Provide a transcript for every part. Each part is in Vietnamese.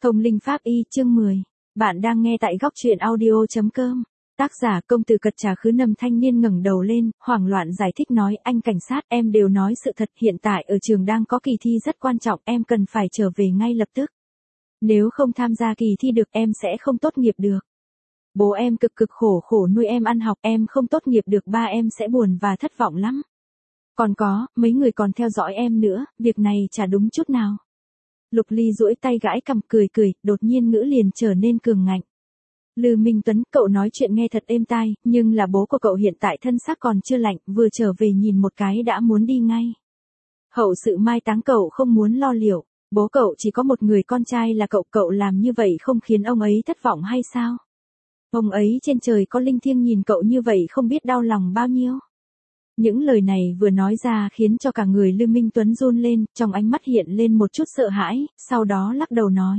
Thông linh pháp y chương 10. Bạn đang nghe tại góc truyện audio.com. Tác giả công tử cật trà khứ nầm thanh niên ngẩng đầu lên, hoảng loạn giải thích nói anh cảnh sát em đều nói sự thật hiện tại ở trường đang có kỳ thi rất quan trọng em cần phải trở về ngay lập tức. Nếu không tham gia kỳ thi được em sẽ không tốt nghiệp được. Bố em cực khổ nuôi em ăn học em không tốt nghiệp được ba em sẽ buồn và thất vọng lắm. Còn có, mấy người còn theo dõi em nữa, việc này chả đúng chút nào. Lục Ly duỗi tay gãi cằm cười, đột nhiên ngữ liền trở nên cường ngạnh. Lư Minh Tuấn, cậu nói chuyện nghe thật êm tai, nhưng là bố của cậu hiện tại thân xác còn chưa lạnh, vừa trở về nhìn một cái đã muốn đi ngay. Hậu sự mai táng cậu không muốn lo liệu, bố cậu chỉ có một người con trai là cậu làm như vậy không khiến ông ấy thất vọng hay sao? Ông ấy trên trời có linh thiêng nhìn cậu như vậy không biết đau lòng bao nhiêu. Những lời này vừa nói ra khiến cho cả người Lư Minh Tuấn run lên, trong ánh mắt hiện lên một chút sợ hãi, sau đó lắc đầu nói.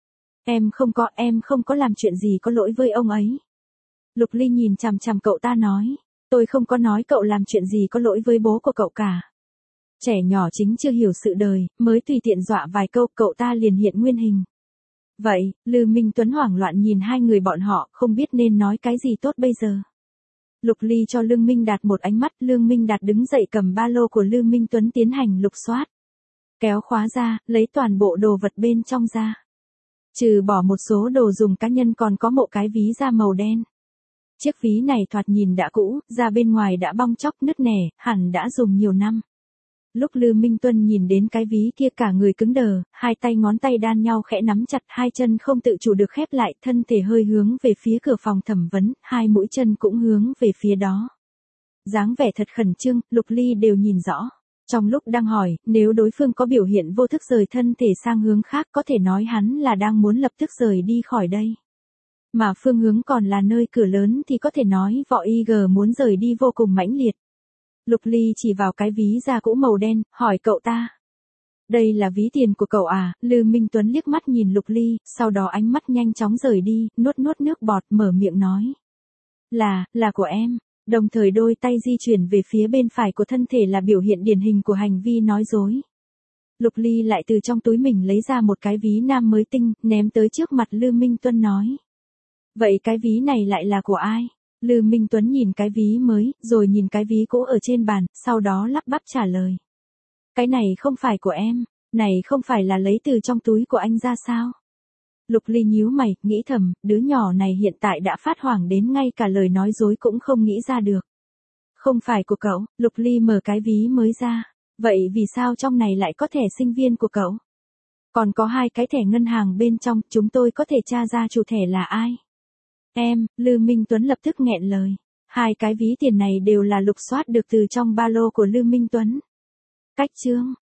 Em không có làm chuyện gì có lỗi với ông ấy. Lục Ly nhìn chằm chằm cậu ta nói, tôi không có nói cậu làm chuyện gì có lỗi với bố của cậu cả. Trẻ nhỏ chính chưa hiểu sự đời, mới tùy tiện dọa vài câu cậu ta liền hiện nguyên hình. Vậy, Lư Minh Tuấn hoảng loạn nhìn hai người bọn họ không biết nên nói cái gì tốt bây giờ. Lục Ly cho Lương Minh Đạt một ánh mắt, Lương Minh Đạt đứng dậy cầm ba lô của Lư Minh Tuấn tiến hành lục soát. Kéo khóa ra, lấy toàn bộ đồ vật bên trong ra. Trừ bỏ một số đồ dùng cá nhân còn có một cái ví da màu đen. Chiếc ví này thoạt nhìn đã cũ, da bên ngoài đã bong chóc nứt nẻ, hẳn đã dùng nhiều năm. Lúc Lư Minh Tuấn nhìn đến cái ví kia cả người cứng đờ, hai tay ngón tay đan nhau khẽ nắm chặt, hai chân không tự chủ được khép lại, thân thể hơi hướng về phía cửa phòng thẩm vấn, hai mũi chân cũng hướng về phía đó. Dáng vẻ thật khẩn trương, Lục Ly đều nhìn rõ. Trong lúc đang hỏi, nếu đối phương có biểu hiện vô thức rời thân thể sang hướng khác có thể nói hắn là đang muốn lập tức rời đi khỏi đây. Mà phương hướng còn là nơi cửa lớn thì có thể nói võ IG muốn rời đi vô cùng mãnh liệt. Lục Ly chỉ vào cái ví da cũ màu đen, hỏi cậu ta. Đây là ví tiền của cậu à? Lư Minh Tuấn liếc mắt nhìn Lục Ly, sau đó ánh mắt nhanh chóng rời đi, nuốt nước bọt mở miệng nói. Là của em. Đồng thời đôi tay di chuyển về phía bên phải của thân thể là biểu hiện điển hình của hành vi nói dối. Lục Ly lại từ trong túi mình lấy ra một cái ví nam mới tinh, ném tới trước mặt Lư Minh Tuấn nói. Vậy cái ví này lại là của ai? Lư Minh Tuấn nhìn cái ví mới, rồi nhìn cái ví cũ ở trên bàn, sau đó lắp bắp trả lời. Cái này không phải của em, này không phải là lấy từ trong túi của anh ra sao? Lục Ly nhíu mày, nghĩ thầm, đứa nhỏ này hiện tại đã phát hoảng đến ngay cả lời nói dối cũng không nghĩ ra được. Không phải của cậu, Lục Ly mở cái ví mới ra. Vậy vì sao trong này lại có thẻ sinh viên của cậu? Còn có hai cái thẻ ngân hàng bên trong, chúng tôi có thể tra ra chủ thẻ là ai? Em, Lư Minh Tuấn lập tức nghẹn lời. Hai cái ví tiền này đều là lục soát được từ trong ba lô của Lư Minh Tuấn. Cách chương.